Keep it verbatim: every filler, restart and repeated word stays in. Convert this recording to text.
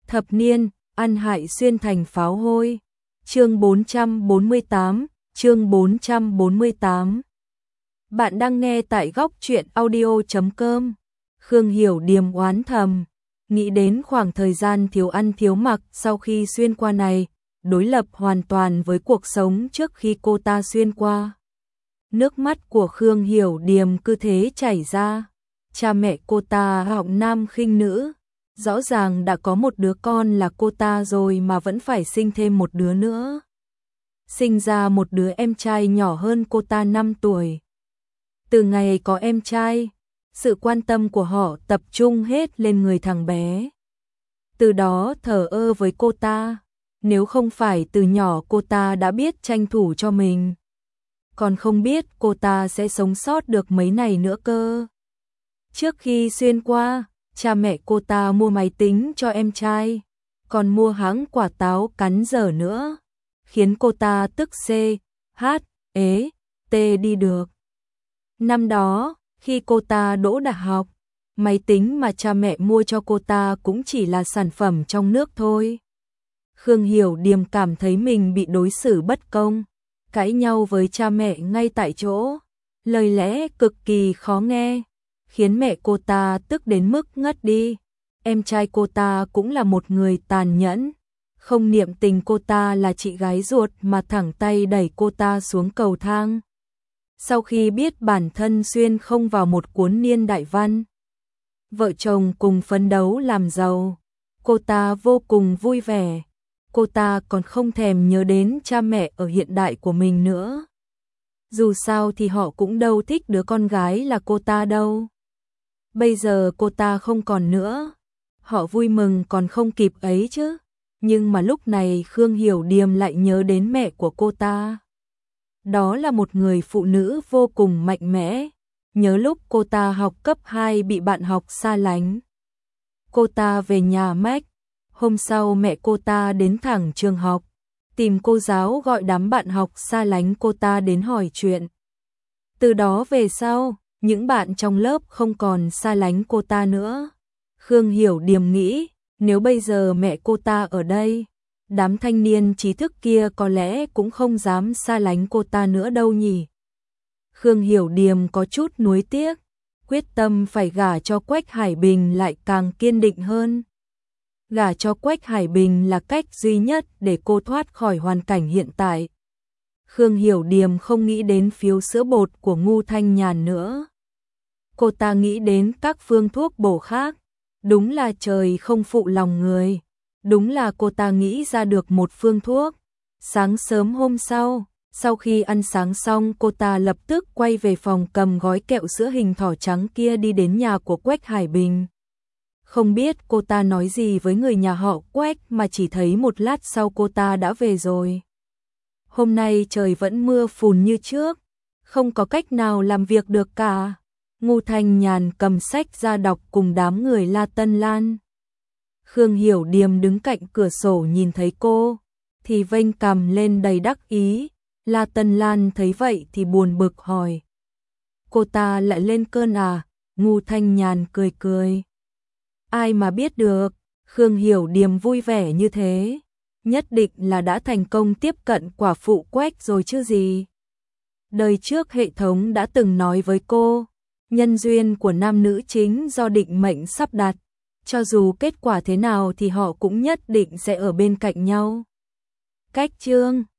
Thập niên, ăn hại xuyên thành pháo hôi. Chương bốn trăm bốn mươi tám, chương bốn trăm bốn mươi tám. Bạn đang nghe tại góc truyện audio chấm com. Khương Hiểu Điềm oán thầm, nghĩ đến khoảng thời gian thiếu ăn thiếu mặc sau khi xuyên qua này, đối lập hoàn toàn với cuộc sống trước khi cô ta xuyên qua. Nước mắt của Khương Hiểu Điềm cứ thế chảy ra. Cha mẹ cô ta trọng nam khinh nữ, rõ ràng đã có một đứa con là cô ta rồi mà vẫn phải sinh thêm một đứa nữa. Sinh ra một đứa em trai nhỏ hơn cô ta năm tuổi. Từ ngày có em trai, sự quan tâm của họ tập trung hết lên người thằng bé. Từ đó thờ ơ với cô ta, nếu không phải từ nhỏ cô ta đã biết tranh thủ cho mình, còn không biết cô ta sẽ sống sót được mấy này nữa cơ. Trước khi xuyên qua, cha mẹ cô ta mua máy tính cho em trai, còn mua hãng quả táo cắn dở nữa, khiến cô ta tức C, H, ế, T đi được. Năm đó, khi cô ta đỗ đại học, máy tính mà cha mẹ mua cho cô ta cũng chỉ là sản phẩm trong nước thôi. Khương Hiểu Điềm cảm thấy mình bị đối xử bất công, cãi nhau với cha mẹ ngay tại chỗ, lời lẽ cực kỳ khó nghe, khiến mẹ cô ta tức đến mức ngất đi. Em trai cô ta cũng là một người tàn nhẫn, không niệm tình cô ta là chị gái ruột mà thẳng tay đẩy cô ta xuống cầu thang. Sau khi biết bản thân xuyên không vào một cuốn niên đại văn, vợ chồng cùng phấn đấu làm giàu, cô ta vô cùng vui vẻ. Cô ta còn không thèm nhớ đến cha mẹ ở hiện đại của mình nữa. Dù sao thì họ cũng đâu thích đứa con gái là cô ta đâu. Bây giờ cô ta không còn nữa, họ vui mừng còn không kịp ấy chứ. Nhưng mà lúc này Khương Hiểu Điềm lại nhớ đến mẹ của cô ta. Đó là một người phụ nữ vô cùng mạnh mẽ. Nhớ lúc cô ta học cấp hai bị bạn học xa lánh, cô ta về nhà mách. Hôm sau mẹ cô ta đến thẳng trường học, tìm cô giáo gọi đám bạn học xa lánh cô ta đến hỏi chuyện. Từ đó về sau, những bạn trong lớp không còn xa lánh cô ta nữa. Khương Hiểu Điềm nghĩ, nếu bây giờ mẹ cô ta ở đây, đám thanh niên trí thức kia có lẽ cũng không dám xa lánh cô ta nữa đâu nhỉ. Khương Hiểu Điềm có chút nuối tiếc, quyết tâm phải gả cho Quách Hải Bình lại càng kiên định hơn. Gả cho Quách Hải Bình là cách duy nhất để cô thoát khỏi hoàn cảnh hiện tại. Khương Hiểu Điềm không nghĩ đến phiếu sữa bột của Ngô Thanh Nhàn nữa. Cô ta nghĩ đến các phương thuốc bổ khác. Đúng là trời không phụ lòng người. Đúng là cô ta nghĩ ra được một phương thuốc. Sáng sớm hôm sau, sau khi ăn sáng xong cô ta lập tức quay về phòng cầm gói kẹo sữa hình thỏ trắng kia đi đến nhà của Quách Hải Bình. Không biết cô ta nói gì với người nhà họ Quách mà chỉ thấy một lát sau cô ta đã về rồi. Hôm nay trời vẫn mưa phùn như trước, không có cách nào làm việc được cả. Ngô Thanh Nhàn cầm sách ra đọc cùng đám người La Tân Lan. Khương Hiểu Điềm đứng cạnh cửa sổ nhìn thấy cô, thì vênh cằm lên đầy đắc ý. La Tân Lan thấy vậy thì buồn bực hỏi: cô ta lại lên cơn à? Ngô Thanh Nhàn cười cười: ai mà biết được. Khương Hiểu Điềm vui vẻ như thế, nhất định là đã thành công tiếp cận quả phụ Quách rồi chứ gì. Đời trước hệ thống đã từng nói với cô, nhân duyên của nam nữ chính do định mệnh sắp đặt, cho dù kết quả thế nào thì họ cũng nhất định sẽ ở bên cạnh nhau. Cách chương